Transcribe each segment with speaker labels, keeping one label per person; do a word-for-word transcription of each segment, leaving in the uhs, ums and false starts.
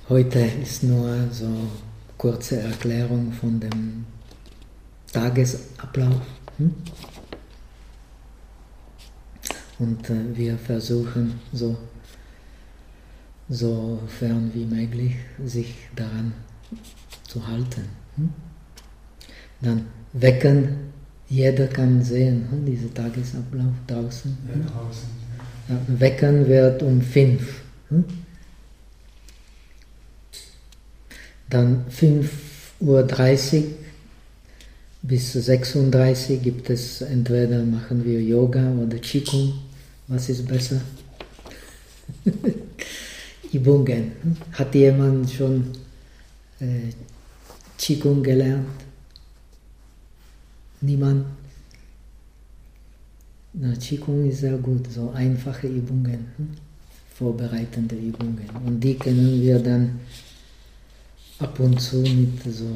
Speaker 1: Heute ist nur so kurze Erklärung von dem Tagesablauf. Hm? Und äh, wir versuchen so, so fern wie möglich sich daran zu halten. Hm? Dann wecken, jeder kann sehen, hm, diesen Tagesablauf draußen.
Speaker 2: Ja,
Speaker 1: hm?
Speaker 2: draußen.
Speaker 1: Ja, wecken wird um fünf. Hm? Dann fünf Uhr dreißig bis sechs Uhr dreißig gibt es, entweder machen wir Yoga oder Qigong. Was ist besser? Übungen. Hat jemand schon äh, Qigong gelernt? Niemand? Na, Qigong ist sehr gut, so einfache Übungen, hm? vorbereitende Übungen. Und die können wir dann ab und zu mit so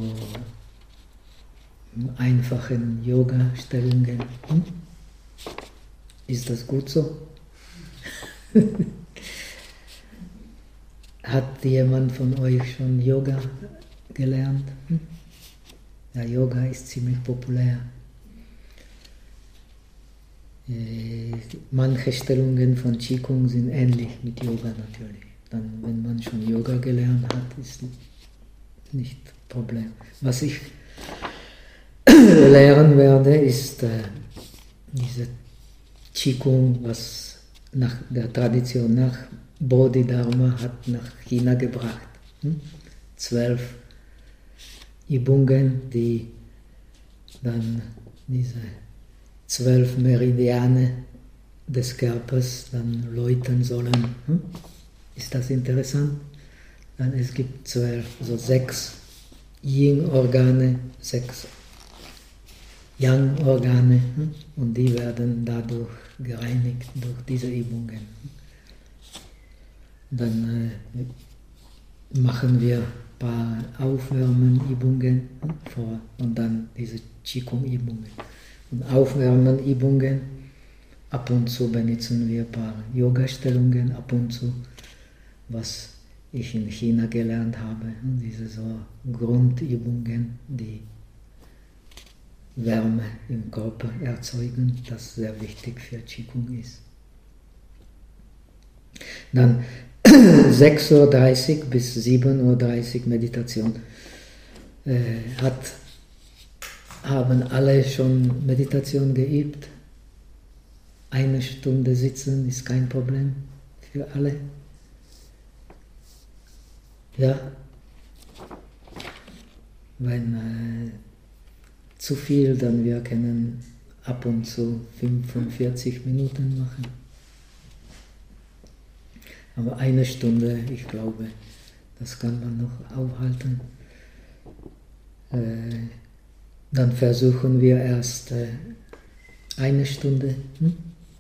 Speaker 1: einfachen Yoga-Stellungen. Hm? Ist das gut so? Hat jemand von euch schon Yoga gelernt? Hm? Ja, Yoga ist ziemlich populär. Äh, manche Stellungen von Qigong sind ähnlich mit Yoga natürlich. Dann, wenn man schon Yoga gelernt hat, ist nicht Problem. Was ich lehren werde, ist äh, diese Qigong, was nach der Tradition nach Bodhidharma hat nach China gebracht. Hm? Zwölf Übungen, die dann diese zwölf Meridiane des Körpers dann läuten sollen. Hm? Ist das interessant? Dann es gibt zwölf, also sechs Yin-Organe, sechs Yang-Organe, hm? und die werden dadurch gereinigt durch diese Übungen. Dann äh, machen wir ein paar Aufwärmenübungen vor und dann diese Qigong-Übungen. Und Aufwärmenübungen, ab und zu benutzen wir ein paar Yoga-Stellungen, ab und zu, was ich in China gelernt habe, diese so Grundübungen, die Wärme im Körper erzeugen, das sehr wichtig für Qigong ist. Dann sechs Uhr dreißig bis sieben Uhr dreißig Meditation. Äh, hat, haben alle schon Meditation geübt? Eine Stunde sitzen ist kein Problem für alle? Ja? Wenn äh, zu viel, dann wir können ab und zu fünfundvierzig Minuten machen. Aber eine Stunde, ich glaube, das kann man noch aufhalten. Äh, dann versuchen wir erst äh, eine Stunde. Hm?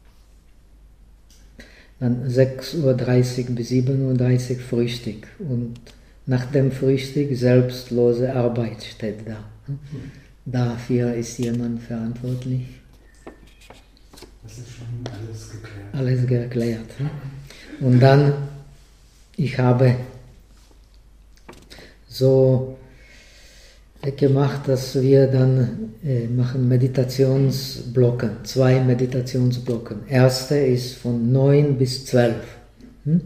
Speaker 1: Dann sechs Uhr dreißig bis sieben Uhr dreißig Frühstück. Und nach dem Frühstück selbstlose Arbeit steht da. Hm? Dafür ist jemand verantwortlich.
Speaker 2: Das ist schon alles geklärt.
Speaker 1: Alles geklärt. Hm? Und dann, ich habe so gemacht, dass wir dann äh, machen Meditationsblocken, zwei Meditationsblocken. Erste ist von neun bis zwölf. Hm?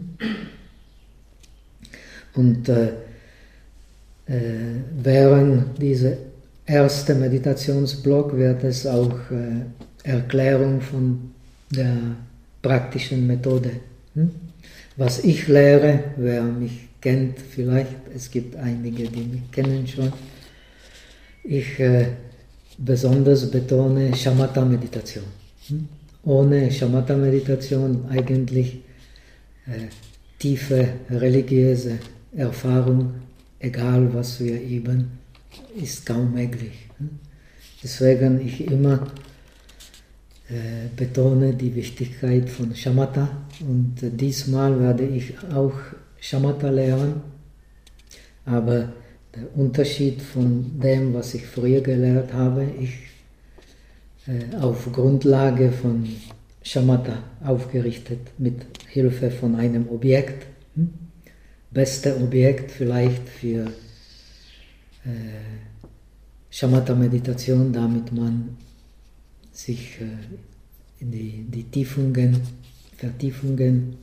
Speaker 1: Und äh, äh, während dieser erste Meditationsblock wird es auch äh, Erklärung von der praktischen Methode. Hm? Was ich lehre, wer mich kennt vielleicht, es gibt einige, die mich kennen schon, ich äh, besonders betone Shamatha-Meditation. Hm? Ohne Shamatha-Meditation eigentlich äh, tiefe religiöse Erfahrung, egal was wir üben, ist kaum möglich. Hm? Deswegen ich immer äh, betone die Wichtigkeit von Shamatha und äh, diesmal werde ich auch Shamatha lehren, aber der Unterschied von dem, was ich früher gelernt habe, ich äh, auf Grundlage von Shamatha aufgerichtet mit Hilfe von einem Objekt. Hm? beste Objekt vielleicht für äh, Shamatha-Meditation, damit man sich äh, in die, die Tiefungen, Vertiefungen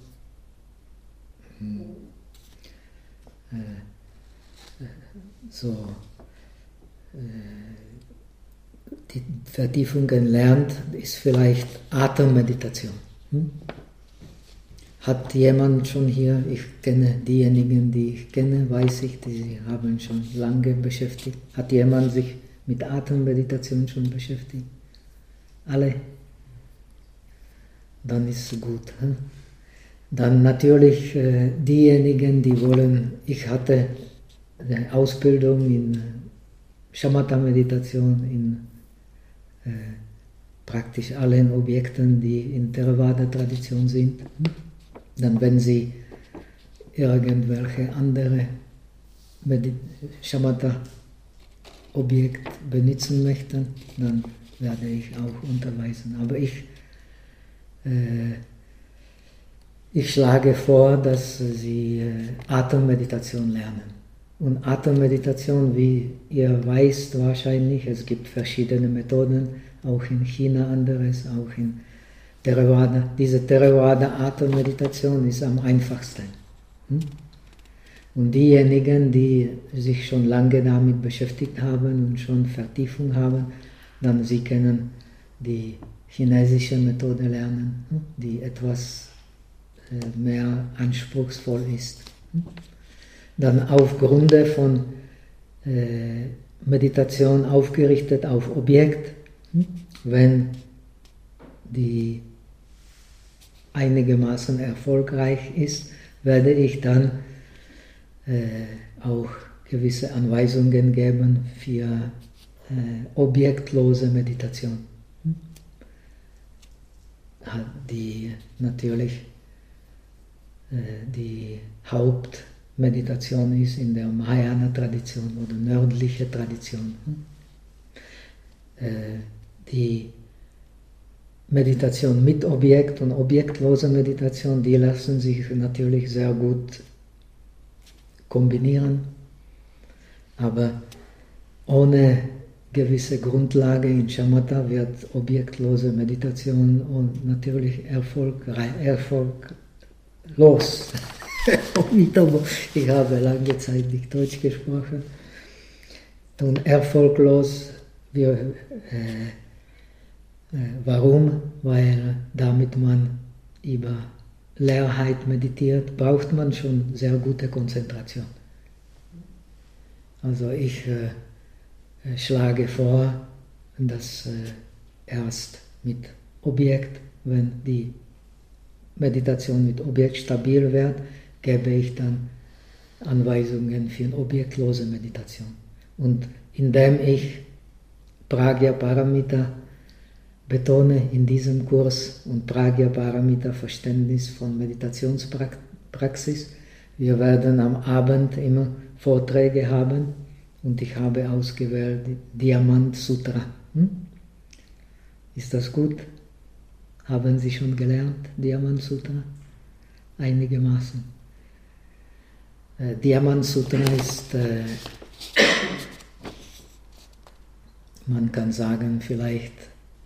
Speaker 1: äh, so äh, die Vertiefungen lernt, ist vielleicht Atemmeditation. Hm? Hat jemand schon hier, ich kenne diejenigen, die ich kenne, weiß ich, die haben schon lange beschäftigt. Hat jemand sich mit Atemmeditation schon beschäftigt? Alle? Dann ist es gut. Hm? Dann natürlich äh, diejenigen, die wollen, ich hatte eine Ausbildung in Shamatha-Meditation, in äh, praktisch allen Objekten, die in Theravada-Tradition sind. Dann, wenn Sie irgendwelche andere Shamatha-Objekt benutzen möchten, dann werde ich auch unterweisen. Aber ich, äh, ich schlage vor, dass Sie äh, Atemmeditation lernen. Und Atemmeditation, wie ihr weißt wahrscheinlich, es gibt verschiedene Methoden, auch in China anderes, auch in Theravada. Diese Theravada-Atemmeditation ist am einfachsten. Und diejenigen, die sich schon lange damit beschäftigt haben und schon Vertiefung haben, dann sie können die chinesische Methode lernen, die etwas mehr anspruchsvoll ist. Dann aufgrund von äh, Meditation aufgerichtet auf Objekt, wenn die einigermaßen erfolgreich ist, werde ich dann äh, auch gewisse Anweisungen geben für äh, objektlose Meditation, die natürlich äh, die Haupt Meditation ist in der Mahayana-Tradition oder nördliche Tradition. Die Meditation mit Objekt und objektlose Meditation, die lassen sich natürlich sehr gut kombinieren, aber ohne gewisse Grundlage in Shamatha wird objektlose Meditation und natürlich erfolgreich, erfolglos. Ich habe lange Zeit nicht Deutsch gesprochen und erfolglos. Wir, äh, äh, warum? Weil damit man über Leerheit meditiert, braucht man schon sehr gute Konzentration. Also ich äh, schlage vor, dass äh, erst mit Objekt, wenn die Meditation mit Objekt stabil wird, gebe ich dann Anweisungen für eine objektlose Meditation. Und indem ich Pragya-Paramita betone in diesem Kurs und Pragya-Paramita Verständnis von Meditationspraxis, wir werden am Abend immer Vorträge haben und ich habe ausgewählt Diamant Sutra. Hm? Ist das gut? Haben Sie schon gelernt, Diamant Sutra? Einigermaßen. Äh, Diamant Sutra ist, äh, man kann sagen, vielleicht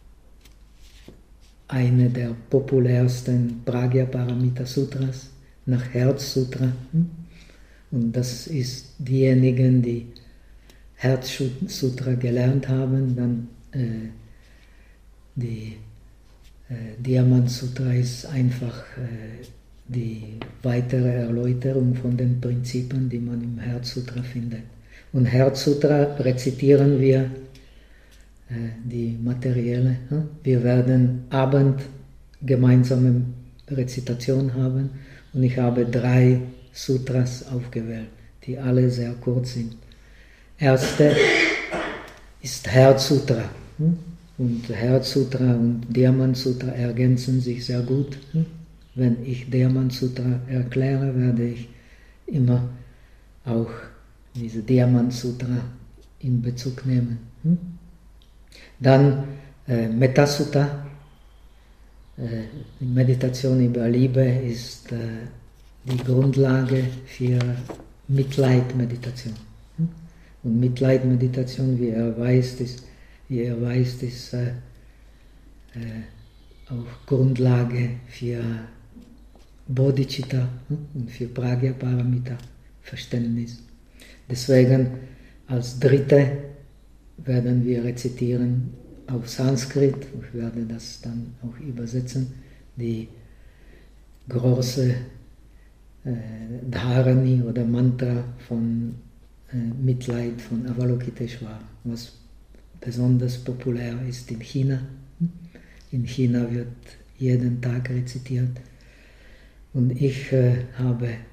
Speaker 1: eine der populärsten Pragya-Paramita Sutras, nach Herz Sutra. Und das ist diejenigen, die Herz Sutra gelernt haben, dann äh, die äh, Diamant Sutra ist einfach äh, die weitere Erläuterung von den Prinzipien, die man im Herz Sutra findet. Und Herz Sutra rezitieren wir äh, die materielle. Hm? Wir werden Abend gemeinsame Rezitation haben und ich habe drei Sutras aufgewählt, die alle sehr kurz sind. Erste ist Herz Sutra. Hm? Und Herz Sutra und Diamant Sutra ergänzen sich sehr gut. Hm? Wenn ich Diamant Sutra erkläre, werde ich immer auch diese Diamant Sutra in Bezug nehmen. Hm? Dann äh, Metta-Sutta, äh, die Meditation über Liebe ist äh, die Grundlage für Mitleidmeditation. Und Mitleidmeditation, wie er weiß, ist, wie er weiß, ist äh, äh, auch Grundlage für Bodhicitta und für Pragya-Paramita Verständnis. Deswegen als dritte werden wir rezitieren auf Sanskrit, ich werde das dann auch übersetzen, die große äh, Dharani oder Mantra von äh, Mitleid von Avalokiteshvara, was besonders populär ist in China. In China wird jeden Tag rezitiert. Und ich äh, habe äh,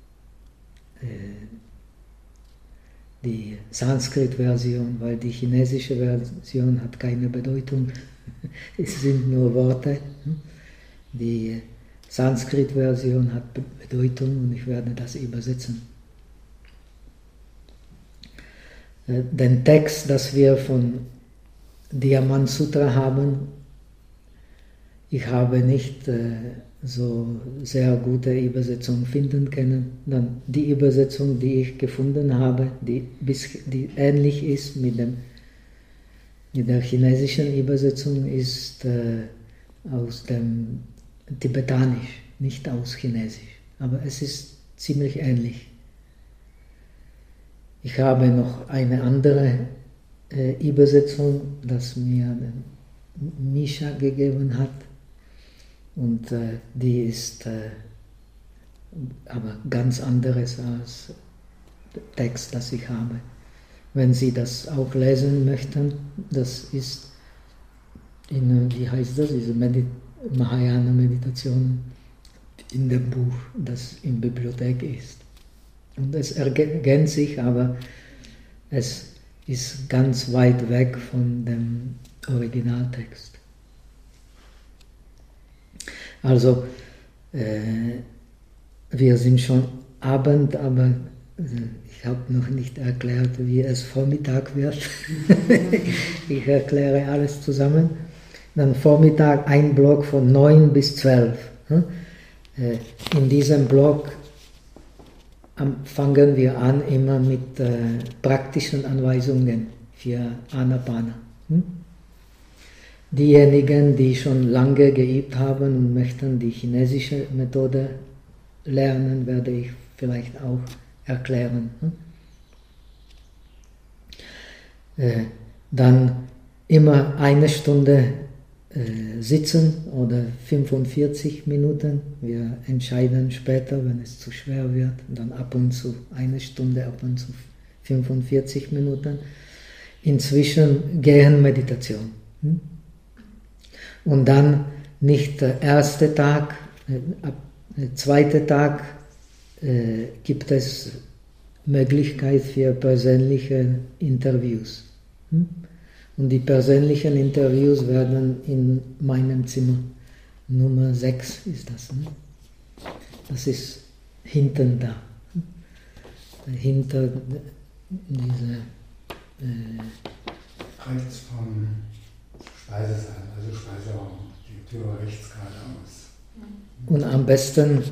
Speaker 1: die Sanskrit-Version, weil die chinesische Version hat keine Bedeutung. Es sind nur Worte. Die Sanskrit-Version hat Bedeutung und ich werde das übersetzen. Äh, den Text, das wir von Diamant Sutra haben, ich habe nicht äh, so sehr gute Übersetzung finden können. Dann die Übersetzung, die ich gefunden habe, die, bis, die ähnlich ist mit, dem, mit der chinesischen Übersetzung, ist äh, aus dem Tibetanisch, nicht aus Chinesisch. Aber es ist ziemlich ähnlich. Ich habe noch eine andere äh, Übersetzung, das mir Misha gegeben hat. Und äh, die ist äh, aber ganz anderes als der Text, das ich habe. Wenn Sie das auch lesen möchten, das ist in, wie heißt das, diese Medi- Mahayana-Meditation in dem Buch, das in der Bibliothek ist. Und es ergänzt sich, aber es ist ganz weit weg von dem Originaltext. Also, äh, wir sind schon Abend, aber äh, ich habe noch nicht erklärt, wie es Vormittag wird. Ich erkläre alles zusammen. Dann Vormittag ein Block von neun bis zwölf. Hm? Äh, in diesem Block fangen wir an immer mit äh, praktischen Anweisungen für Anapana. Hm? Diejenigen, die schon lange geübt haben und möchten die chinesische Methode lernen, werde ich vielleicht auch erklären. Äh, dann immer eine Stunde äh, sitzen oder fünfundvierzig Minuten. Wir entscheiden später, wenn es zu schwer wird, dann ab und zu eine Stunde, ab und zu fünfundvierzig Minuten. Inzwischen Gehirnmeditation. Hm? Und dann nicht der erste Tag, ab der zweite Tag äh, gibt es Möglichkeit für persönliche Interviews. Hm? Und die persönlichen Interviews werden in meinem Zimmer, Nummer sechs ist das. Ne? Das ist hinten da. Hm? Hinter diese...
Speaker 2: Äh, rechts vom Speisesaal, also Speiseraum, die Tür rechts geradeaus.
Speaker 1: Und am besten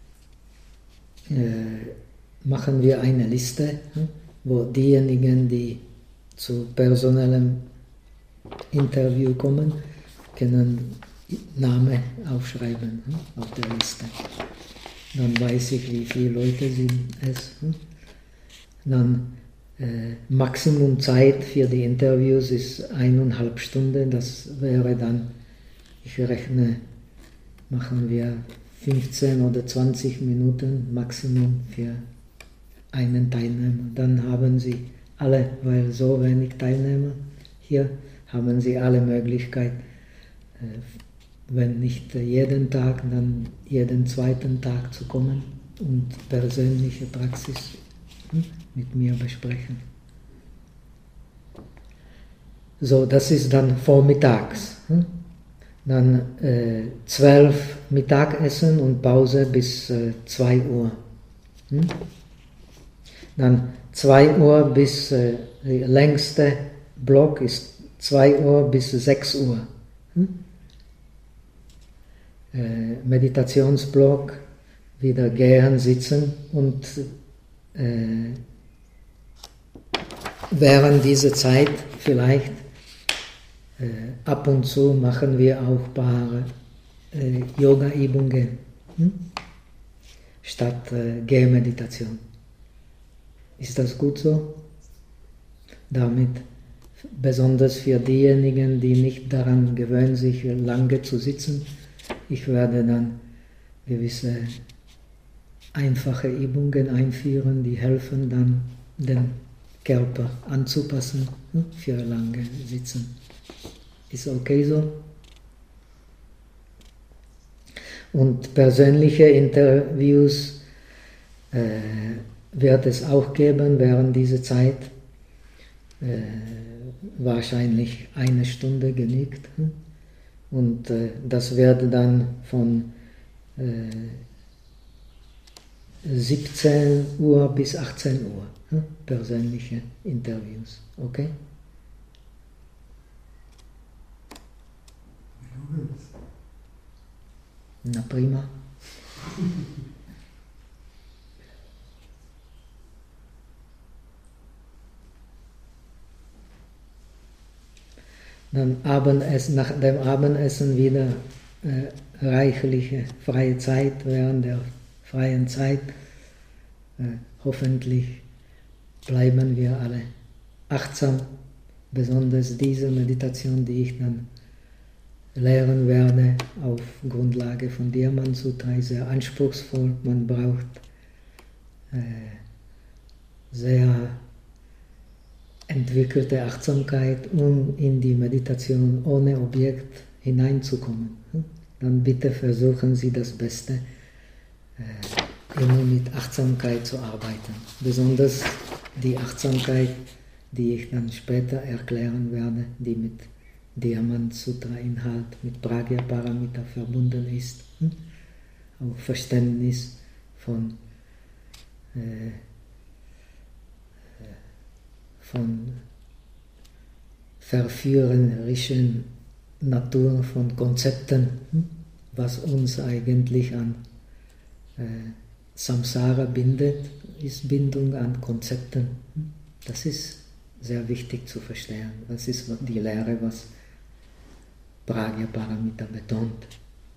Speaker 1: äh, machen wir eine Liste, wo diejenigen, die zu personellem Interview kommen, können Namen aufschreiben auf der Liste. Dann weiß ich, wie viele Leute sind es. Dann äh, Maximum Zeit für die Interviews ist eineinhalb Stunden. Das wäre dann, ich rechne, machen wir fünfzehn oder zwanzig Minuten Maximum für einen Teilnehmer. Dann haben Sie alle, weil so wenig Teilnehmer hier, haben Sie alle Möglichkeit, wenn nicht jeden Tag, dann jeden zweiten Tag zu kommen und persönliche Praxis mit mir besprechen. So, das ist dann vormittags. Dann äh, zwölf Mittagessen und Pause bis äh, zwei Uhr. Hm? Dann zwei Uhr bis, äh, der längste Block ist zwei Uhr bis sechs Uhr. Hm? Äh, Meditationsblock wieder gehen, sitzen und äh, während dieser Zeit vielleicht äh, ab und zu machen wir auch ein paar äh, Yoga-Übungen hm? statt äh, Gehmeditation. Ist das gut so? Damit, besonders für diejenigen, die nicht daran gewöhnen, sich lange zu sitzen, ich werde dann gewisse einfache Übungen einführen, die helfen dann, den Körper anzupassen für lange Sitzen. Ist okay so? Und persönliche Interviews äh, wird es auch geben während dieser Zeit. Äh, wahrscheinlich eine Stunde genügt. Und äh, das wird dann von äh, siebzehn Uhr bis achtzehn Uhr. Hm? Persönliche Interviews. Okay? Na prima. Dann Abendessen, nach dem Abendessen wieder äh, reichliche freie Zeit während der freien Zeit. Äh, hoffentlich bleiben wir alle achtsam, besonders diese Meditation, die ich dann lehren werde, auf Grundlage von Diamant Sutra, ist sehr anspruchsvoll. Man braucht äh, sehr entwickelte Achtsamkeit, um in die Meditation ohne Objekt hineinzukommen. Dann bitte versuchen Sie das Beste, äh, immer mit Achtsamkeit zu arbeiten. Besonders die Achtsamkeit, die ich dann später erklären werde, die mit Diamant Sutra Inhalt, mit Pragya-Paramita verbunden ist. Auch Verständnis von äh, von verführerischen Natur von Konzepten, was uns eigentlich an äh, Samsara bindet, ist Bindung an Konzepten. Das ist sehr wichtig zu verstehen. Das ist die Lehre, was Pragya-Paramita betont.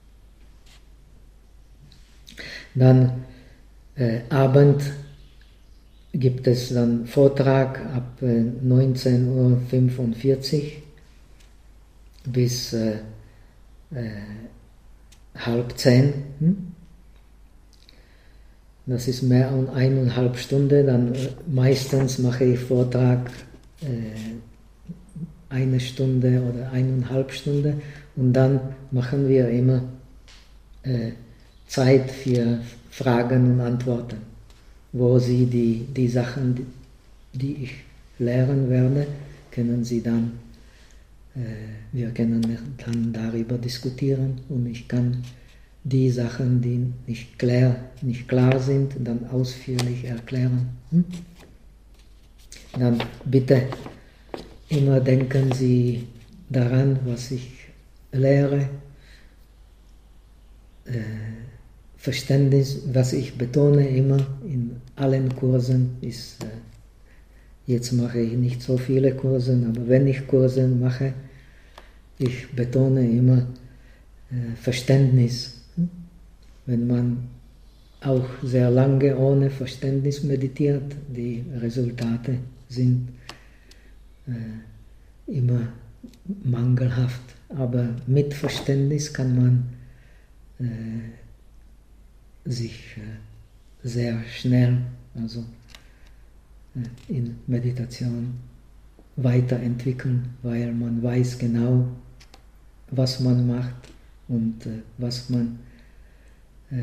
Speaker 1: Dann äh, Abend gibt es dann Vortrag ab äh, neunzehn Uhr fünfundvierzig bis äh, äh, halb zehn. Hm? Das ist mehr als eineinhalb Stunden. Dann äh, meistens mache ich Vortrag äh, eine Stunde oder eineinhalb Stunden und dann machen wir immer äh, Zeit für Fragen und Antworten, wo Sie die, die Sachen, die, die ich lehren werde, können Sie dann, äh, wir können dann darüber diskutieren und ich kann die Sachen, die nicht klar, nicht klar sind, dann ausführlich erklären. Hm? Dann bitte immer denken Sie daran, was ich lehre, äh, Verständnis, was ich betone immer in allen Kursen, ist, äh, jetzt mache ich nicht so viele Kurse, aber wenn ich Kurse mache, ich betone immer äh, Verständnis. Wenn man auch sehr lange ohne Verständnis meditiert, die Resultate sind äh, immer mangelhaft, aber mit Verständnis kann man äh, sich äh, sehr schnell, also äh, in Meditation weiterentwickeln, weil man weiß genau, was man macht und äh, was man, äh,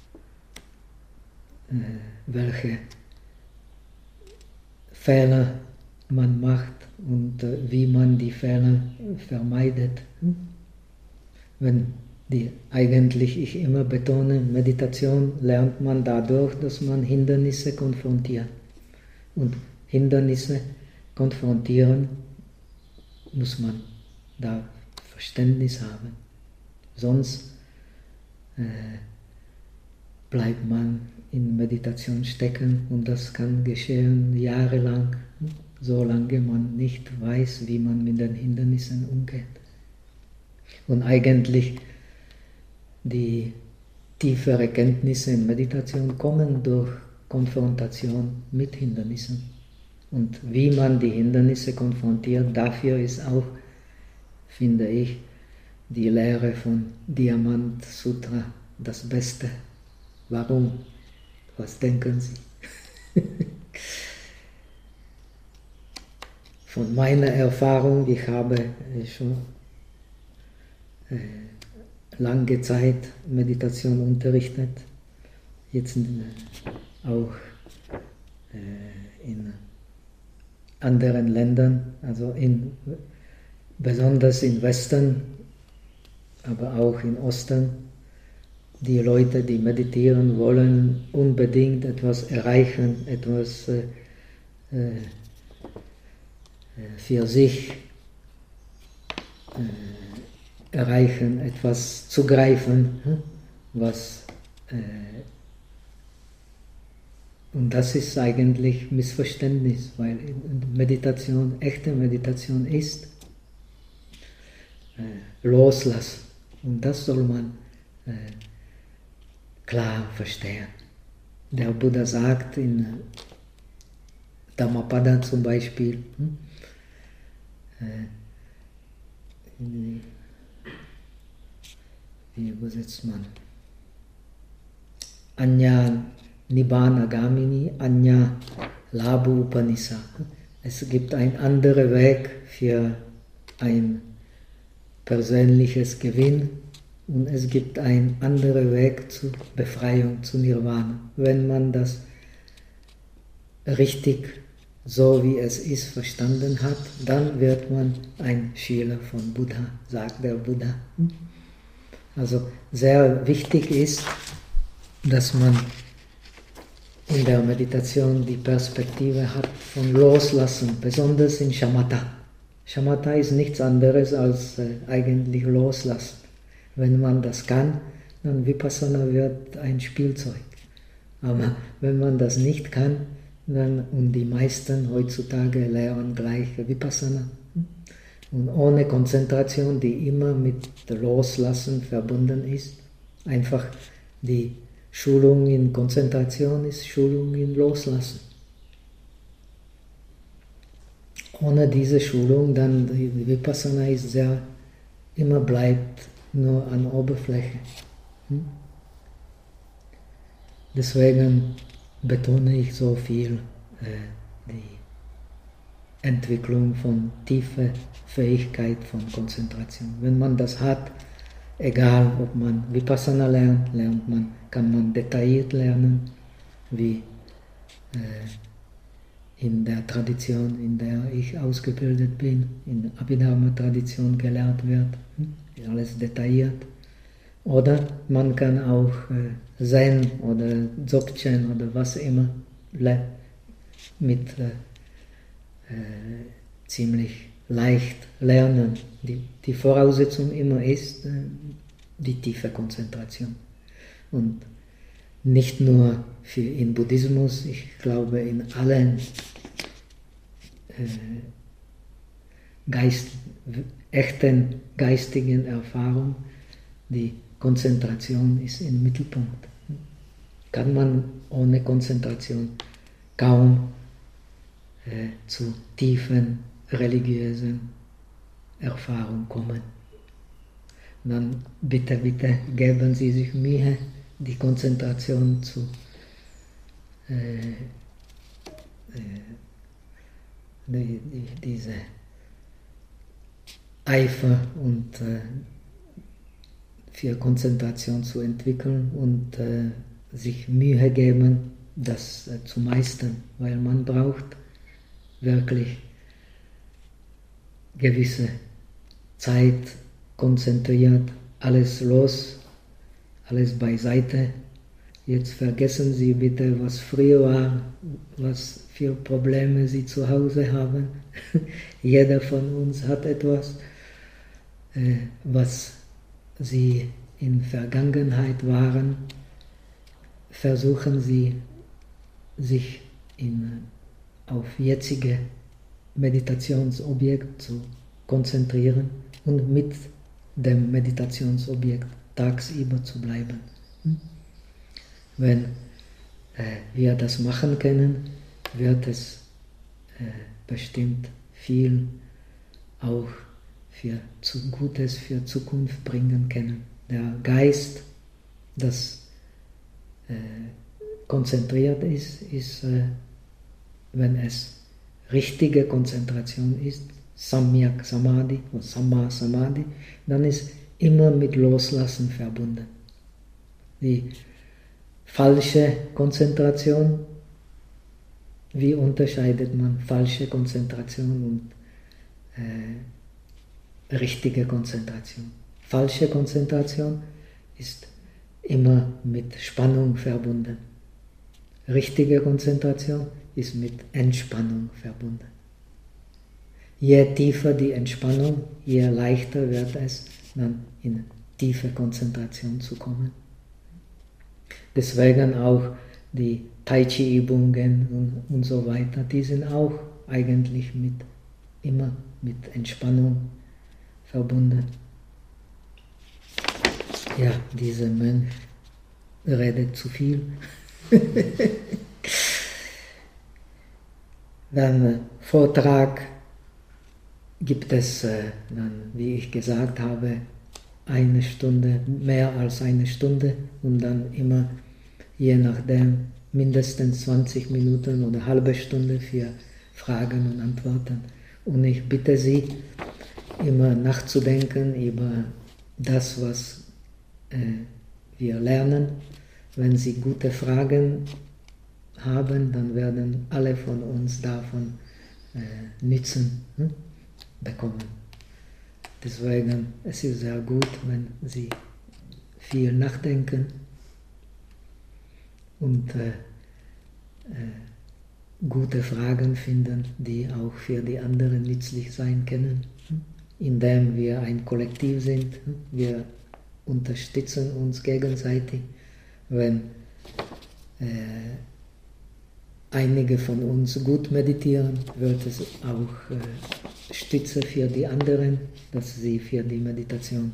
Speaker 1: äh, welche Fehler man macht und äh, wie man die Fehler vermeidet. Hm? Wenn die eigentlich ich immer betone, Meditation lernt man dadurch, dass man Hindernisse konfrontiert. Und Hindernisse konfrontieren muss man da Verständnis haben. Sonst äh, bleibt man in Meditation stecken und das kann geschehen jahrelang, solange man nicht weiß, wie man mit den Hindernissen umgeht. Und eigentlich die tiefere Kenntnisse in Meditation kommen durch Konfrontation mit Hindernissen. Und wie man die Hindernisse konfrontiert, dafür ist auch, finde ich, die Lehre von Diamant Sutra das Beste. Warum? Was denken Sie? Von meiner Erfahrung, ich habe schon äh, lange Zeit Meditation unterrichtet, jetzt auch äh, in anderen Ländern, also in, besonders im Westen, aber auch im Osten. Die Leute, die meditieren wollen, unbedingt etwas erreichen, etwas äh, äh, für sich äh, erreichen, etwas zugreifen, was äh, und das ist eigentlich Missverständnis, weil Meditation, echte Meditation ist äh, loslassen. Und das soll man äh, klar verstehen. Der Buddha sagt in Dhammapada zum Beispiel, hm, äh, wie übersetzt man? Anya Nibbana Gamini, Anya Labhu Upanisa. Es gibt einen anderen Weg für ein persönliches Gewinn und es gibt einen anderen Weg zur Befreiung, zu Nirvana. Wenn man das richtig, so wie es ist, verstanden hat, dann wird man ein Schüler von Buddha, sagt der Buddha. Also sehr wichtig ist, dass man in der Meditation die Perspektive hat von Loslassen, besonders in Shamatha. Shamatha ist nichts anderes als äh, eigentlich Loslassen. Wenn man das kann, dann Vipassana wird ein Spielzeug. Aber wenn man das nicht kann, dann, und die meisten heutzutage lehren gleich Vipassana, und ohne Konzentration, die immer mit Loslassen verbunden ist, einfach die Schulung in Konzentration ist Schulung in Loslassen. Ohne diese Schulung, dann die Vipassana ist sehr, immer bleibt nur an der Oberfläche. Hm? Deswegen betone ich so viel äh, die Entwicklung von tiefer Fähigkeit von Konzentration. Wenn man das hat, egal ob man Vipassana lernt, lernt man, kann man detailliert lernen, wie äh, in der Tradition, in der ich ausgebildet bin, in der Abhidharma-Tradition gelehrt wird, hm? Alles detailliert. Oder man kann auch äh, Zen oder Dzogchen oder was immer mit äh, äh, ziemlich leicht lernen. Die, die Voraussetzung immer ist äh, die tiefe Konzentration. Und nicht nur für in Buddhismus, ich glaube in allen äh, Geist, echten geistigen Erfahrungen, die Konzentration ist im Mittelpunkt. Kann man ohne Konzentration kaum äh, zu tiefen religiösen Erfahrungen kommen. Und dann bitte, bitte geben Sie sich Mühe, die Konzentration zu äh, äh, die, die, diese Eifer und äh, für Konzentration zu entwickeln und äh, sich Mühe geben, das äh, zu meistern, weil man braucht wirklich gewisse Zeit, konzentriert, alles los, alles beiseite. Jetzt vergessen Sie bitte, was früher war, was für Probleme Sie zu Hause haben. Jeder von uns hat etwas, äh, was Sie in Vergangenheit waren. versuchen Sie, sich in, auf jetzige Meditationsobjekt zu konzentrieren und mit dem Meditationsobjekt tagsüber zu bleiben. Wenn äh, wir das machen können, wird es äh, bestimmt viel auch für zu Gutes für Zukunft bringen können. Der Geist, das äh, konzentriert ist, ist äh, wenn es richtige Konzentration ist, Samyak Samadhi oder Samma Samadhi, dann ist immer mit Loslassen verbunden. Die falsche Konzentration, wie unterscheidet man falsche Konzentration und äh, richtige Konzentration? Falsche Konzentration ist immer mit Spannung verbunden. Richtige Konzentration ist mit Entspannung verbunden. Je tiefer die Entspannung, je leichter wird es, dann in tiefe Konzentration zu kommen. Deswegen auch die Tai Chi Übungen und, und so weiter, die sind auch eigentlich mit, immer mit Entspannung verbunden. Ja, dieser Mönch redet zu viel. Dann Vortrag gibt es, äh, dann, wie ich gesagt habe, eine Stunde, mehr als eine Stunde und dann immer, je nachdem, mindestens zwanzig Minuten oder eine halbe Stunde für Fragen und Antworten. Und ich bitte Sie, immer nachzudenken über das, was äh, wir lernen. Wenn Sie gute Fragen haben, dann werden alle von uns davon äh, Nutzen hm, bekommen. Deswegen es ist es sehr gut, wenn Sie viel nachdenken und äh, äh, gute Fragen finden, die auch für die anderen nützlich sein können. Indem wir ein Kollektiv sind, wir unterstützen uns gegenseitig. Wenn äh, einige von uns gut meditieren, wird es auch äh, Stütze für die anderen, dass sie für die Meditation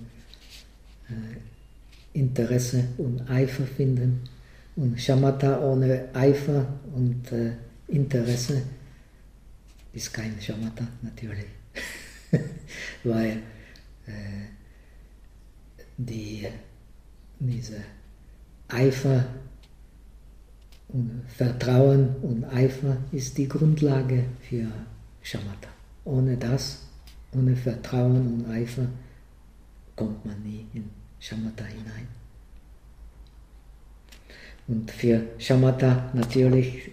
Speaker 1: äh, Interesse und Eifer finden. Und Shamatha ohne Eifer und äh, Interesse ist kein Shamatha natürlich, weil äh, die, diese Eifer und Vertrauen und Eifer ist die Grundlage für Shamatha. Ohne das, ohne Vertrauen und Eifer, kommt man nie in Shamatha hinein. Und für Shamatha natürlich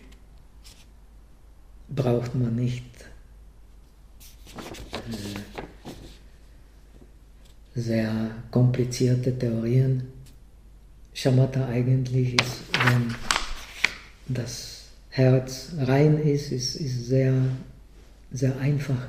Speaker 1: braucht man nicht äh, sehr komplizierte Theorien. Shamatha eigentlich ist, wenn das Herz rein ist, ist, ist sehr, sehr einfach.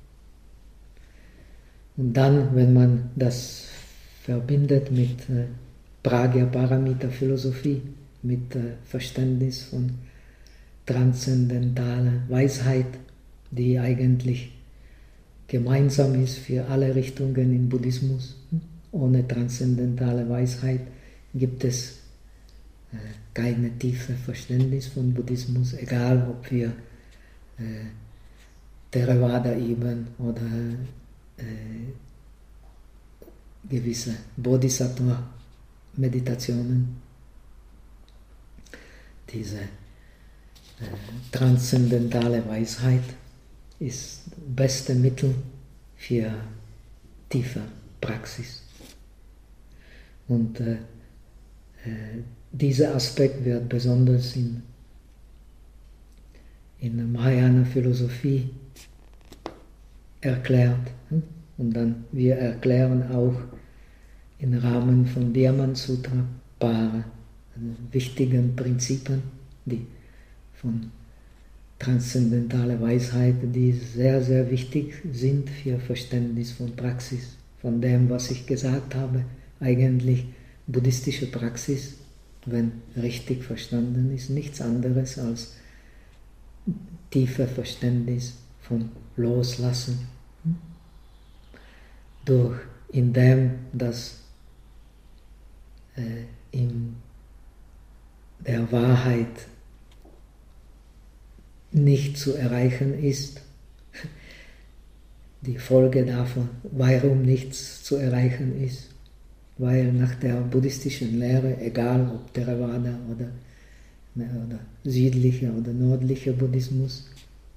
Speaker 1: Und dann, wenn man das verbindet mit äh, Prajnaparamita-Philosophie, mit äh, Verständnis von transzendentaler Weisheit, die eigentlich gemeinsam ist für alle Richtungen im Buddhismus. Ohne transzendentale Weisheit gibt es äh, keine tiefe Verständnis von Buddhismus, egal ob wir äh, Theravada üben oder äh, gewisse Bodhisattva-Meditationen. Diese äh, transzendentale Weisheit ist das beste Mittel für tiefe Praxis. Und äh, äh, dieser Aspekt wird besonders in, in der Mahayana-Philosophie erklärt. Und dann wir erklären auch im Rahmen von Diamant Sutra ein paar wichtigen Prinzipien, die von transzendentaler Weisheit, die sehr, sehr wichtig sind für Verständnis von Praxis, von dem, was ich gesagt habe, eigentlich buddhistische Praxis wenn richtig verstanden ist, nichts anderes als tiefe Verständnis von Loslassen. Durch, indem das äh, in der Wahrheit nicht zu erreichen ist, die Folge davon, warum nichts zu erreichen ist, weil nach der buddhistischen Lehre, egal ob Theravada oder, oder südlicher oder nördlicher Buddhismus,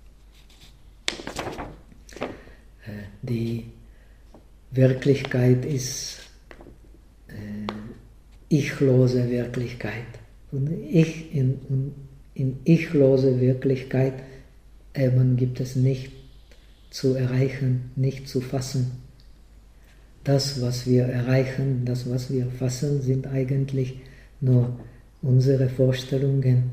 Speaker 1: die Wirklichkeit ist äh, ichlose Wirklichkeit. Und ich in, in ichlose Wirklichkeit eben gibt es nicht zu erreichen, nicht zu fassen. Das, was wir erreichen, das, was wir fassen, sind eigentlich nur unsere Vorstellungen.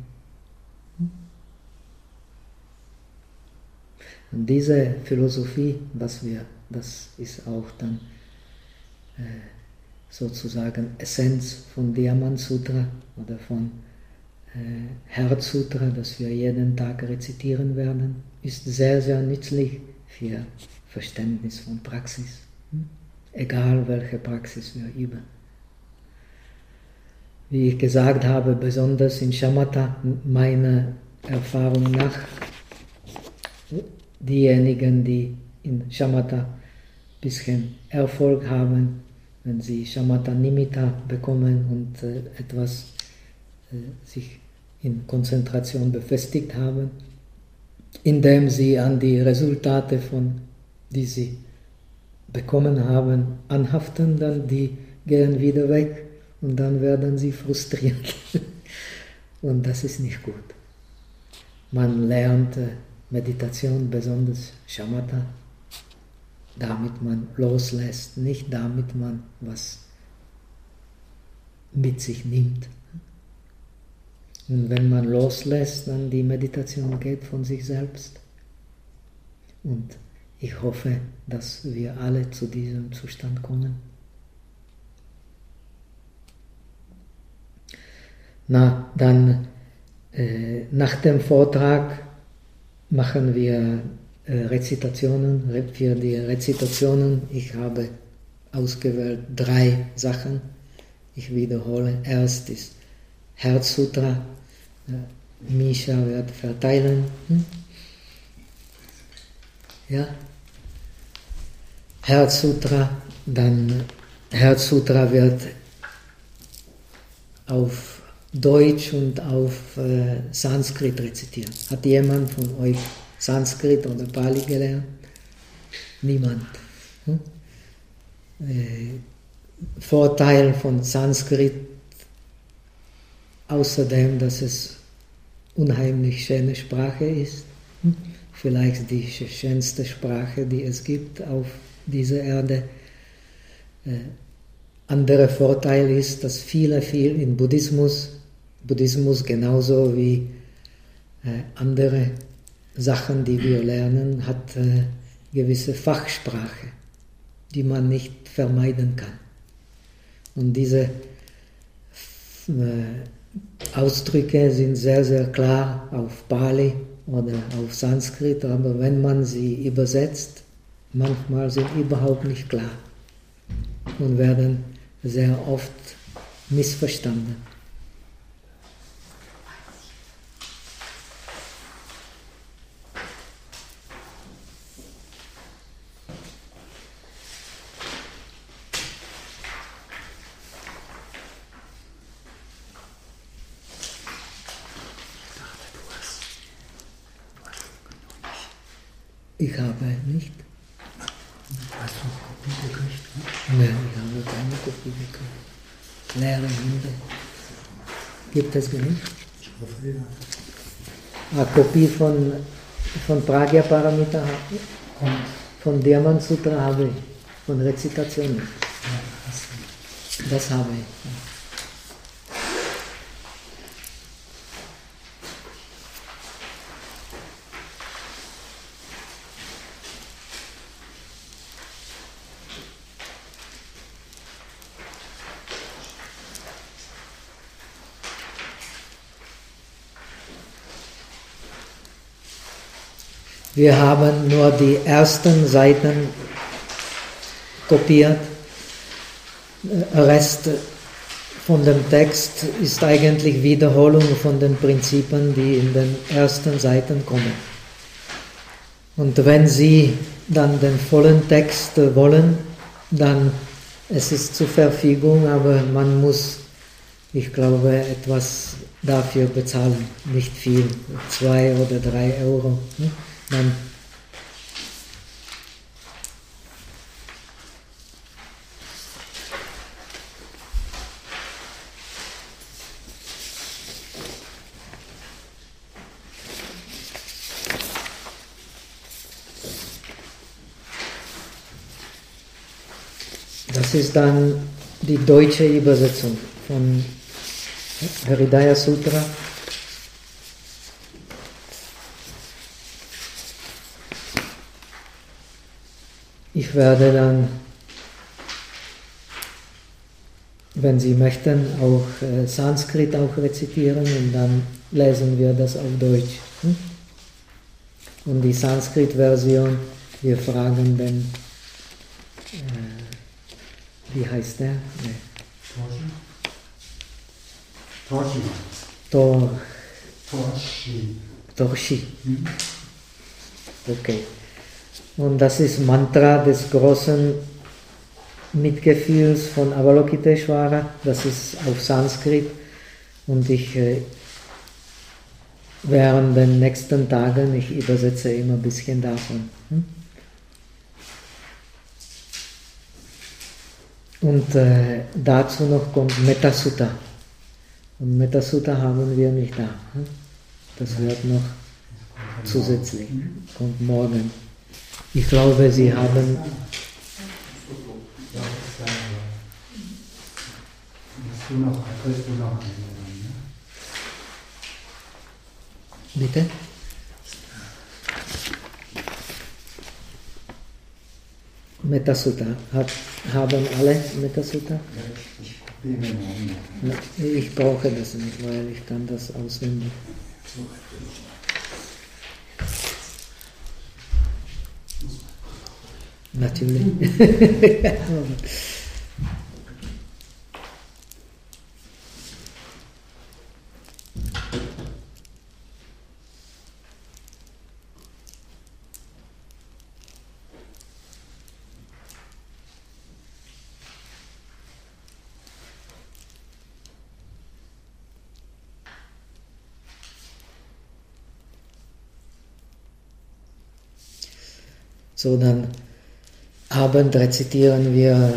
Speaker 1: Und diese Philosophie, was wir, das ist auch dann äh, sozusagen Essenz von Diamant Sutra oder von äh, Herz Sutra, das wir jeden Tag rezitieren werden, ist sehr, sehr nützlich für Verständnis von Praxis. Hm? Egal welche Praxis wir üben. Wie ich gesagt habe, besonders in Shamatha, meiner Erfahrung nach, diejenigen, die in Shamatha ein bisschen Erfolg haben, wenn sie Shamatha Nimitta bekommen und äh, etwas äh, sich in Konzentration befestigt haben, indem sie an die Resultate, von, die sie bekommen haben, anhaften, dann die gehen wieder weg und dann werden sie frustriert. Und das ist nicht gut. Man lernt äh, Meditation, besonders Shamatha, damit man loslässt, nicht damit man was mit sich nimmt. Und wenn man loslässt, dann die Meditation geht von sich selbst. Und ich hoffe, dass wir alle zu diesem Zustand kommen. Na, dann äh, nach dem Vortrag machen wir äh, Rezitationen, für die Rezitationen. Ich habe ausgewählt drei Sachen. Ich wiederhole. Erst ist Herz Sutra. Äh, Misha wird verteilen. Hm? Ja? Herz Sutra, dann Herz Sutra wird auf Deutsch und auf äh, Sanskrit rezitiert. Hat jemand von euch Sanskrit oder Pali gelernt? Niemand. Hm? Äh, Vorteil von Sanskrit, außerdem, dass es unheimlich schöne Sprache ist, hm? Vielleicht die schönste Sprache, die es gibt auf dieser Erde. Äh, anderer Vorteil ist, dass viele, viel in Buddhismus, Buddhismus genauso wie äh, andere Sachen, die wir lernen, hat äh, gewisse Fachsprache, die man nicht vermeiden kann. Und diese äh, Ausdrücke sind sehr, sehr klar auf Pali oder auf Sanskrit, aber wenn man sie übersetzt, manchmal sind überhaupt nicht klar und werden sehr oft missverstanden. Ich habe nicht.
Speaker 2: Hast du eine Kopie gekriegt?
Speaker 1: Nein, ich habe keine Kopie gekriegt. Leere Hände. Gibt es genug?
Speaker 2: Ich hoffe, ja.
Speaker 1: Eine Kopie von, von Pragya Paramita,
Speaker 2: Und
Speaker 1: von Diamant Sutra habe ich, von Rezitationen.
Speaker 2: ja, hast du.
Speaker 1: Das habe ich. Wir haben nur die ersten Seiten kopiert. Der Rest von dem Text ist eigentlich Wiederholung von den Prinzipien, die in den ersten Seiten kommen. Und wenn Sie dann den vollen Text wollen, dann es ist zur Verfügung, aber man muss, ich glaube, etwas dafür bezahlen, nicht viel, zwei oder drei Euro. Dann das ist dann die deutsche Übersetzung von Hridaya Sutra. Ich werde dann, wenn Sie möchten, auch äh, Sanskrit auch rezitieren und dann lesen wir das auf Deutsch. Hm? Und die Sanskrit-Version, wir fragen den, äh, wie heißt der? Nee.
Speaker 2: Torshi.
Speaker 1: Tor.
Speaker 2: Torshi.
Speaker 1: Torshi.
Speaker 2: Mhm.
Speaker 1: Okay. Und das ist Mantra des großen Mitgefühls von Avalokiteshvara. Das ist auf Sanskrit. Und ich äh, während den nächsten Tagen, ich übersetze immer ein bisschen davon. Hm? Und äh, dazu noch kommt Metasutta. Und Metasutta haben wir nicht da. Hm? Das wird noch zusätzlich. Kommt morgen. Ich glaube, Sie haben...
Speaker 2: Hast du noch, kriegst du noch einen?
Speaker 1: Bitte? Metasutta. Hat, haben alle Metasutta?
Speaker 2: Ja, ich probiere mir morgen.
Speaker 1: Ich brauche das nicht, weil ich kann das auswendig. Natürlich. So, dann Abend rezitieren wir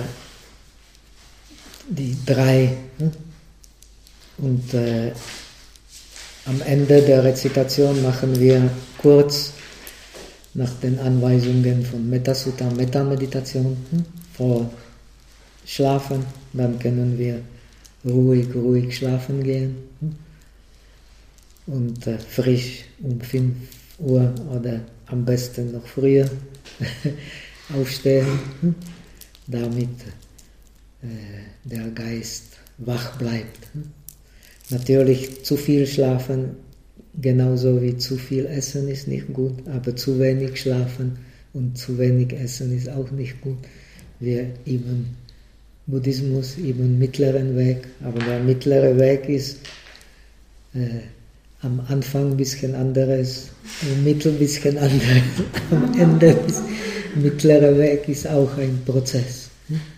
Speaker 1: die drei hm? und äh, am Ende der Rezitation machen wir kurz nach den Anweisungen von Metasutta Metta-Meditation hm? vor Schlafen, dann können wir ruhig, ruhig schlafen gehen hm? und äh, frisch um fünf Uhr oder am besten noch früher aufstehen, hm? damit äh, der Geist wach bleibt. Hm? Natürlich zu viel schlafen, genauso wie zu viel essen ist nicht gut, aber zu wenig schlafen und zu wenig essen ist auch nicht gut. Wir üben Buddhismus, üben mittleren Weg, aber der mittlere Weg ist äh, am Anfang ein bisschen anderes, im Mittel ein bisschen anderes, am Ende ist mittlerer Weg ist auch ein Prozess.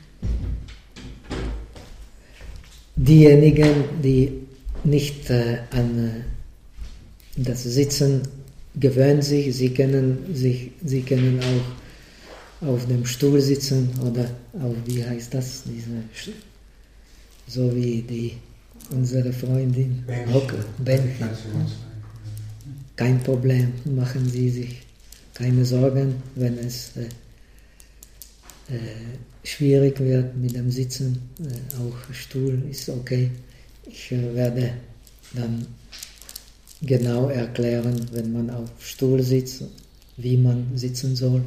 Speaker 1: Diejenigen, die nicht äh, an äh, das Sitzen gewöhnt sich, sie können, sich, sie können auch auf dem Stuhl sitzen oder auf, wie heißt das, diese, so wie die unsere Freundin Hocker, Bändchen. Kein Problem, machen Sie sich keine Sorgen, wenn es äh, äh, schwierig wird mit dem Sitzen, äh, auch Stuhl ist okay. Ich äh, werde dann genau erklären, wenn man auf Stuhl sitzt, wie man sitzen soll.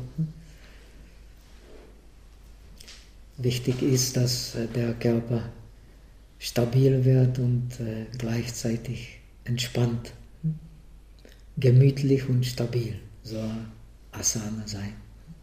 Speaker 1: Wichtig ist, dass äh, der Körper stabil wird und äh, gleichzeitig entspannt, gemütlich und stabil. So Asana sein.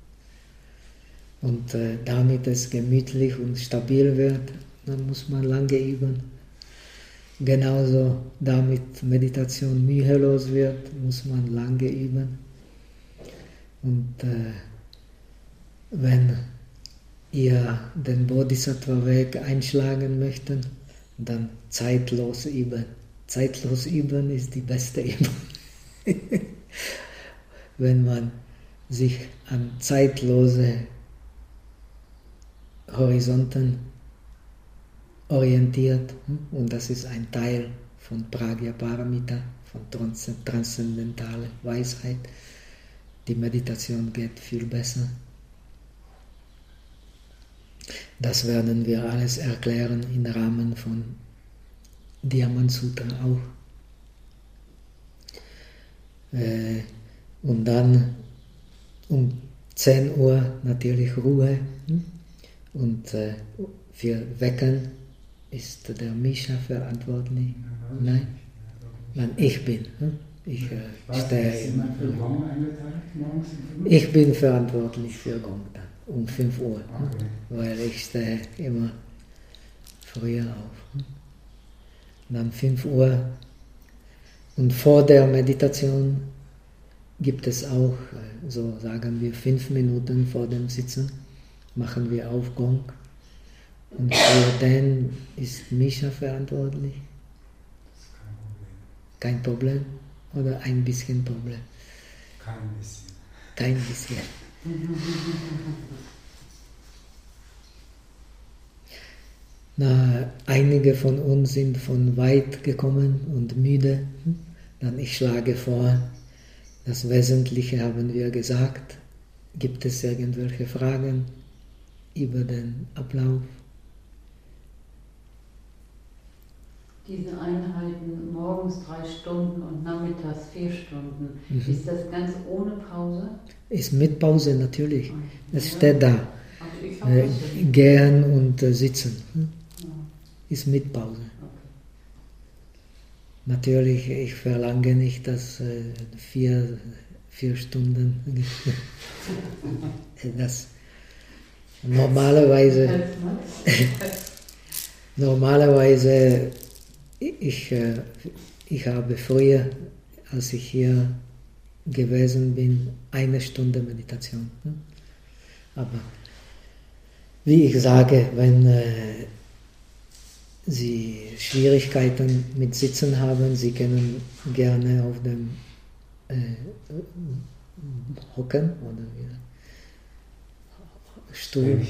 Speaker 1: Und äh, damit es gemütlich und stabil wird, dann muss man lange üben. Genauso damit Meditation mühelos wird, muss man lange üben. Und äh, wenn ihr den Bodhisattva-Weg einschlagen möchtet, dann zeitlos üben. Zeitlos üben ist die beste Übung. Wenn man sich an zeitlose Horizonten orientiert, und das ist ein Teil von Prajnaparamita, von transzendentaler Weisheit, die Meditation geht viel besser. Das werden wir alles erklären im Rahmen von Diamant Sutra auch. Äh, und dann um zehn Uhr natürlich Ruhe. Und äh, für Wecken ist der Misha verantwortlich. Nein, Nein ich bin. Ich, äh, stehe, ich bin verantwortlich für Gong dann, um fünf Uhr. Okay. Weil ich stehe immer früher auf. Dann fünf Uhr. Und vor der Meditation gibt es auch, so sagen wir, fünf Minuten vor dem Sitzen, machen wir auf Gong. Und für den ist Misha verantwortlich.
Speaker 2: Das ist kein Problem.
Speaker 1: Kein Problem? Oder ein bisschen Problem?
Speaker 2: Kein bisschen.
Speaker 1: Kein bisschen. Na, einige von uns sind von weit gekommen und müde. Dann ich schlage vor, das Wesentliche haben wir gesagt. Gibt es irgendwelche Fragen über den Ablauf?
Speaker 3: Diese Einheiten, morgens drei Stunden und nachmittags vier Stunden, mhm. ist das ganz ohne Pause?
Speaker 1: Ist mit Pause natürlich. Es ja. steht da. Also äh, gehen und äh, sitzen. Hm? Ja. Ist mit Pause. Okay. Natürlich, ich verlange nicht, dass äh, vier, vier Stunden. das normalerweise. normalerweise. Ich, ich habe früher, als ich hier gewesen bin, eine Stunde Meditation. Aber wie ich sage, wenn äh, Sie Schwierigkeiten mit Sitzen haben, Sie können gerne auf dem äh, Hocken oder wie, Stuhl.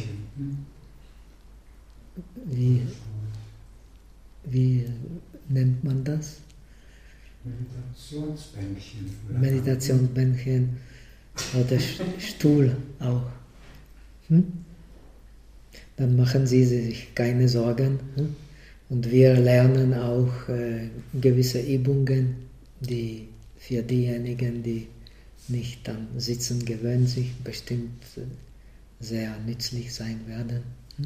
Speaker 1: Wie, Wie nennt man das?
Speaker 2: Meditationsbänkchen.
Speaker 1: Meditationsbänkchen oder Stuhl auch. Hm? Dann machen Sie sich keine Sorgen. Hm? Und wir lernen auch äh, gewisse Übungen, die für diejenigen, die nicht am Sitzen gewöhnt sich, bestimmt äh, sehr nützlich sein werden. Hm?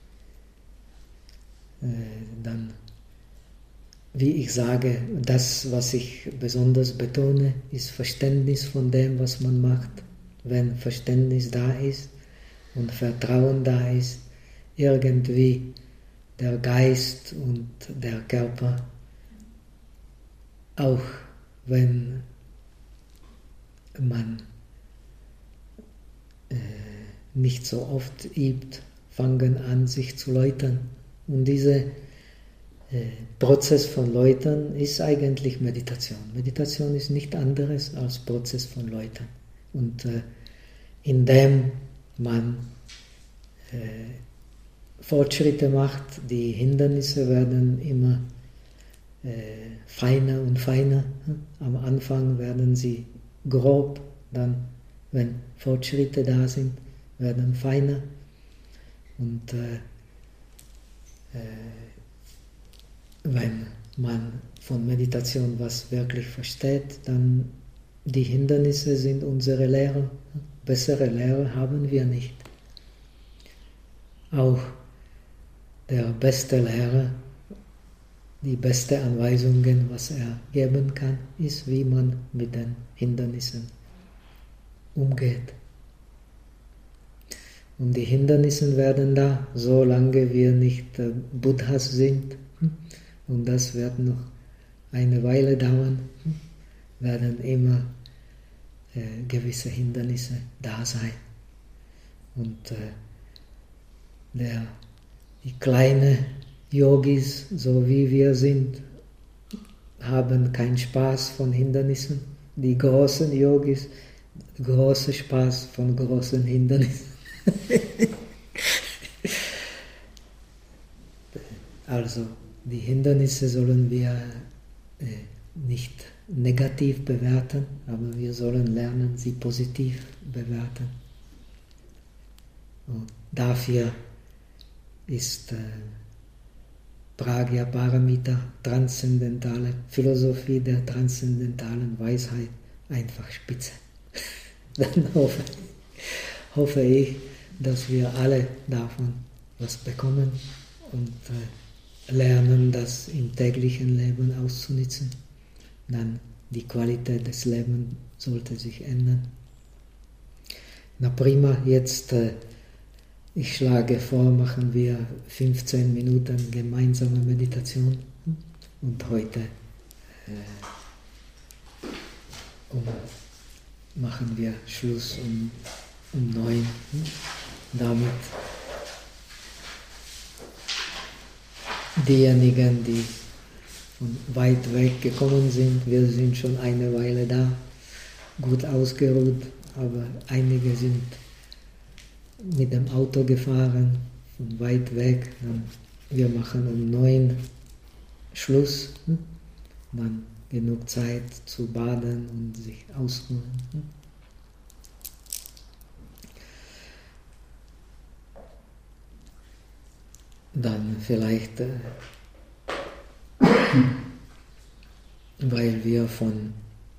Speaker 1: Dann, wie ich sage, das, was ich besonders betone, ist Verständnis von dem, was man macht. Wenn Verständnis da ist und Vertrauen da ist, irgendwie der Geist und der Körper, auch wenn man äh, nicht so oft übt, fangen an, sich zu läutern. Und dieser äh, Prozess von Läutern ist eigentlich Meditation. Meditation ist nichts anderes als Prozess von Läutern. Und äh, indem man äh, Fortschritte macht, die Hindernisse werden immer äh, feiner und feiner. Am Anfang werden sie grob, dann, wenn Fortschritte da sind, werden feiner. Und äh, wenn man von Meditation was wirklich versteht, dann die Hindernisse sind unsere Lehrer. Bessere Lehrer haben wir nicht. Auch der beste Lehrer, die beste Anweisungen, was er geben kann, ist, wie man mit den Hindernissen umgeht. Und die Hindernisse werden da, solange wir nicht äh, Buddhas sind, und das wird noch eine Weile dauern, werden immer äh, gewisse Hindernisse da sein. Und äh, der, die kleinen Yogis, so wie wir sind, haben keinen Spaß von Hindernissen. Die großen Yogis, großen Spaß von großen Hindernissen. Also, die Hindernisse sollen wir äh, nicht negativ bewerten, aber wir sollen lernen, sie positiv bewerten. Und dafür ist äh, Prajnaparamita, transzendentale Philosophie der transzendentalen Weisheit, einfach spitze. Dann hoffe, hoffe ich, dass wir alle davon was bekommen und äh, lernen, das im täglichen Leben auszunutzen. Dann die Qualität des Lebens sollte sich ändern. Na prima, jetzt äh, ich schlage vor, machen wir fünfzehn Minuten gemeinsame Meditation und heute äh, um, machen wir Schluss um, um neun. Damit diejenigen, die von weit weg gekommen sind, wir sind schon eine Weile da, gut ausgeruht, aber einige sind mit dem Auto gefahren, von weit weg. Wir machen um neun Schluss, dann genug Zeit zu baden und sich ausruhen. Dann vielleicht, äh, weil wir von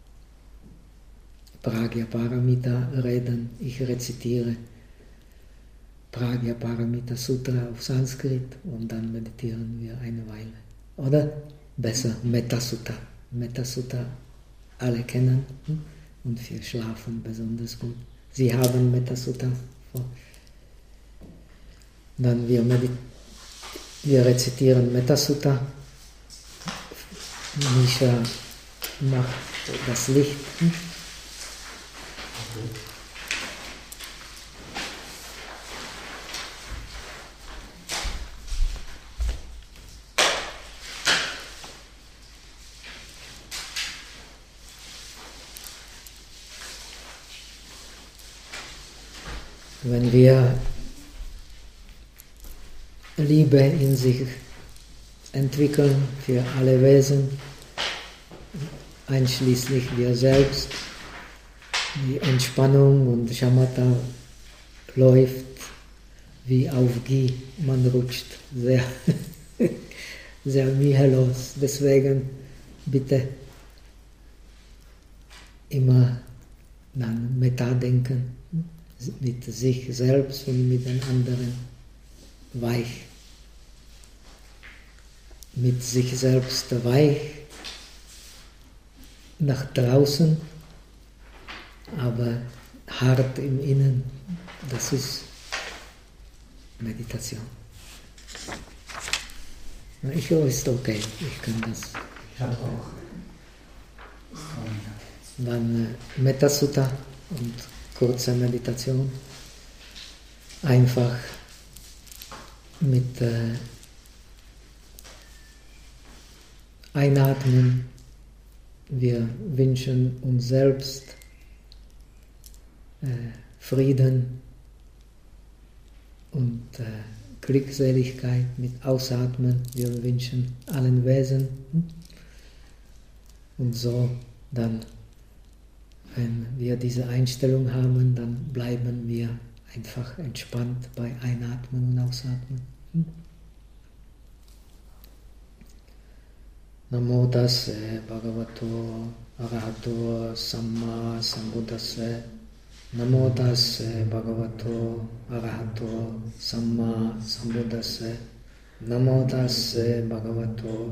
Speaker 1: Prajnaparamita reden, ich rezitiere Prajnaparamita Sutra auf Sanskrit und dann meditieren wir eine Weile. Oder besser Metta Sutta. Metta Sutta alle kennen und wir schlafen besonders gut. Sie haben Metta Sutta vor. Dann wir, medit- wir rezitieren Metta Sutta. Misha macht das Licht. Wenn wir Liebe in sich entwickeln für alle Wesen, einschließlich wir selbst, die Entspannung und Shamatha läuft wie auf Ghee, man rutscht sehr, sehr mühelos. Deswegen bitte immer dann Metta denken, mit sich selbst und mit den anderen weich. Mit sich selbst weich nach draußen, aber hart im Innen. Das ist Meditation. Ich hoffe, es ist okay. Ich kann das.
Speaker 2: Ich habe auch.
Speaker 1: Dann äh, Metta Sutta und kurze Meditation. Einfach mit äh, Einatmen. Wir wünschen uns selbst äh, Frieden und äh, Glückseligkeit. Mit Ausatmen. Wir wünschen allen Wesen. Und so dann, wenn wir diese Einstellung haben, dann bleiben wir einfach entspannt bei Einatmen und Ausatmen. Namo Tassa Bhagavato Arahato Samma Sambuddhassa. Namo Tassa Bhagavato Arahato Samma Sambuddhassa. Namo Tassa Bhagavato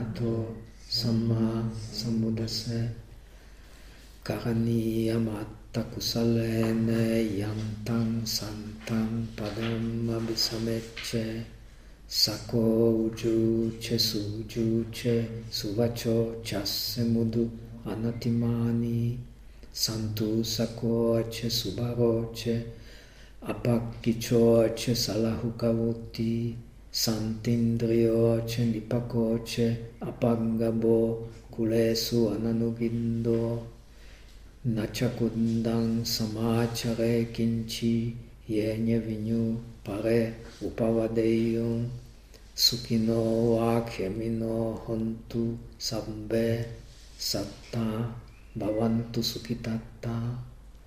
Speaker 1: Arahato Samma Sambuddhassa. Karaniyamatta takusalene yantang santang padam abhisameche sako ujuche sujuche suvacho chasse mudu anatimani santu sakoche subaroche apakkichoche salahukavuti santindriyoche nipakoche apangabo kulesu ananugindo nachakundang samachare kinchi yenye vinyu pare upavadeyum sukino vakyamino hontu sabbe satta bhavantu sukitatta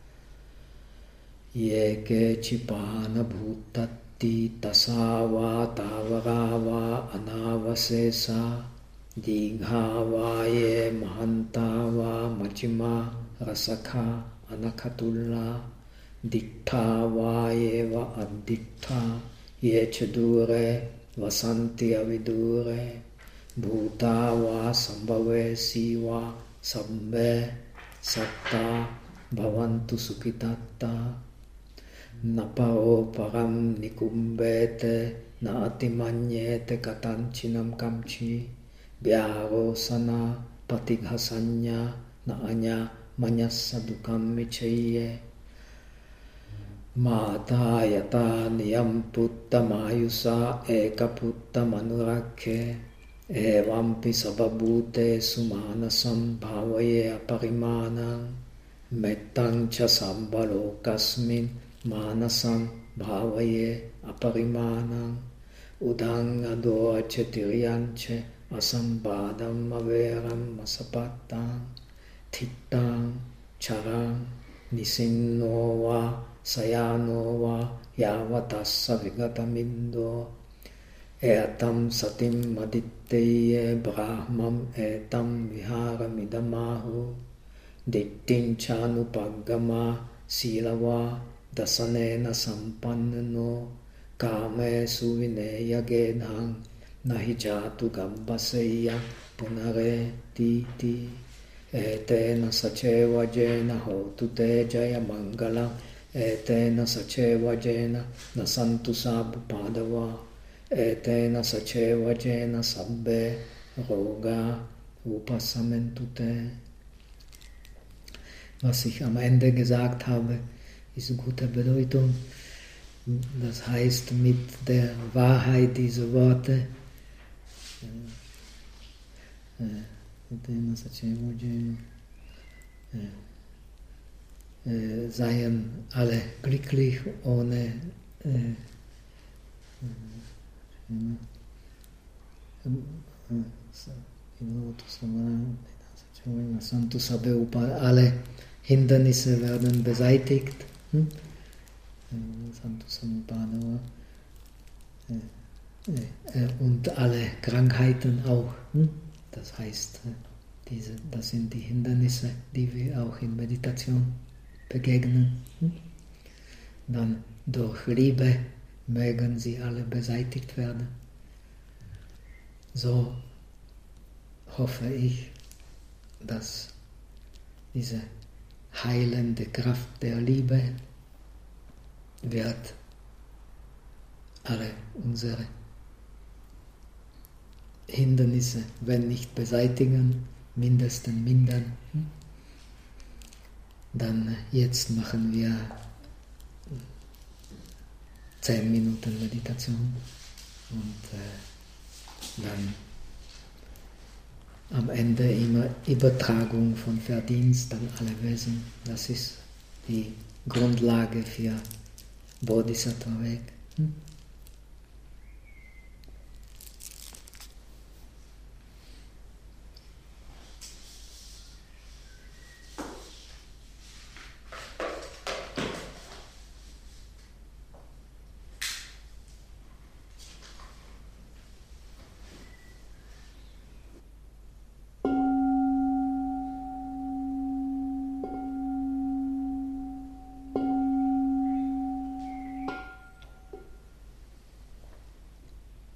Speaker 1: yeke chipana bhutatti tasava tavarava anavasesa digha ye mahantava machima rasakha anakatulla dittha yeva addittha ye chedure vasanti avidure bhuta va sambhave siva sabbe satta bhavantu sukitatta napao param nikumbete na atimanyete katanchinam kamchi vyarosana patighasanya na anya manyassa dukam micheye mata yata niyam putta mayusa eka putta manurakhe evampi sababhute sumanasam bhavaye aparimanam mettang cha sambalokasmin manasam bhavaye aparimanam udang adoche tiryanche asambadam averam masapattam thittang charang nisinno sayano va yavatassa vigatamindo etam satim maditteye brahmam etam viharamidamahu dittinchanupaggama silava dasanena sampannano kame suvineya gedhang nahi jatu gambaseya punare titi etena saceva jena hotu te jaya mangalam etena saceva jena nasantu sabbu padava etena saceva jena sabbe roga upasamentute. Was ich am Ende gesagt habe, ist guter Bedeutung. Das heißt, mit der Wahrheit dieser Worte seien alle glücklich ohne alle Hindernisse werden beseitigt. Und alle Krankheiten auch. Das heißt, diese, das sind die Hindernisse, die wir auch in Meditation begegnen. Dann durch Liebe mögen sie alle beseitigt werden. So hoffe ich, dass diese heilende Kraft der Liebe wird alle unsere Hindernisse, wenn nicht beseitigen, mindestens mindern. Dann jetzt machen wir zehn Minuten Meditation und äh, dann am Ende immer Übertragung von Verdienst an alle Wesen. Das ist die Grundlage für Bodhisattva-Weg. Hm?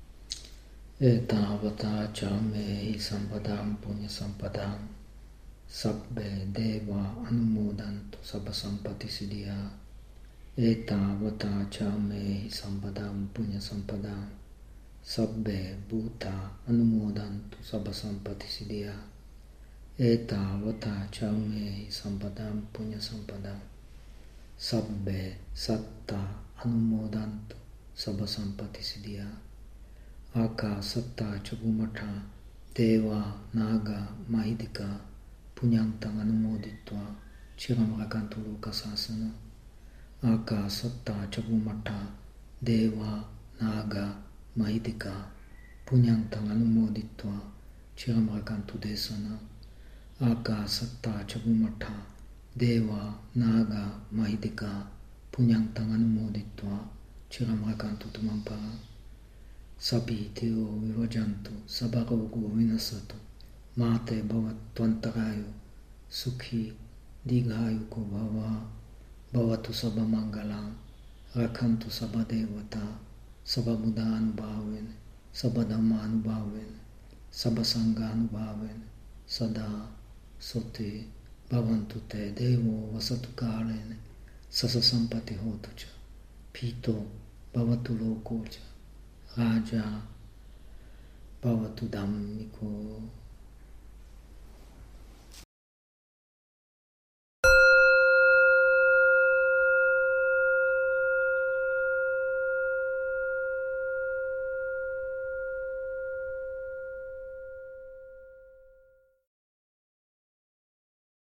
Speaker 1: Etavata cha mehi sampadam punya sampadam sabbe deva anumodantu sabba sampati siddhya eta vata cha me sampadam punya sampadam sabbe bhuta anumodantu sabba sampati siddhya eta vata cha me sampadam punya sampadam sabbe satta anumodantu sabba sampati siddhya aka satta chagumata deva naga mahidika punyantang anumoditva chiram rakantu lokasasana aka satta chagumata deva naga mahidika punyantang anumoditva chiram rakantu desana aka satta chagumata deva naga mahidika punyantang anumoditva chiram rakantu tumampara sabi teo vivajantu sabarogo vinasatu mate bhavat tvantarayo sukhi dighayu ko bhava bhavatu sabba mangalam rakhantu sabba devata sabba buddha anubhaven sabba dhamma anubhaven sabba sangha anubhaven sada sote bhavantu te devo vasatu kalene sasa sampati hotu cha pito bhavatu loko cha raja bhavatu dhammiko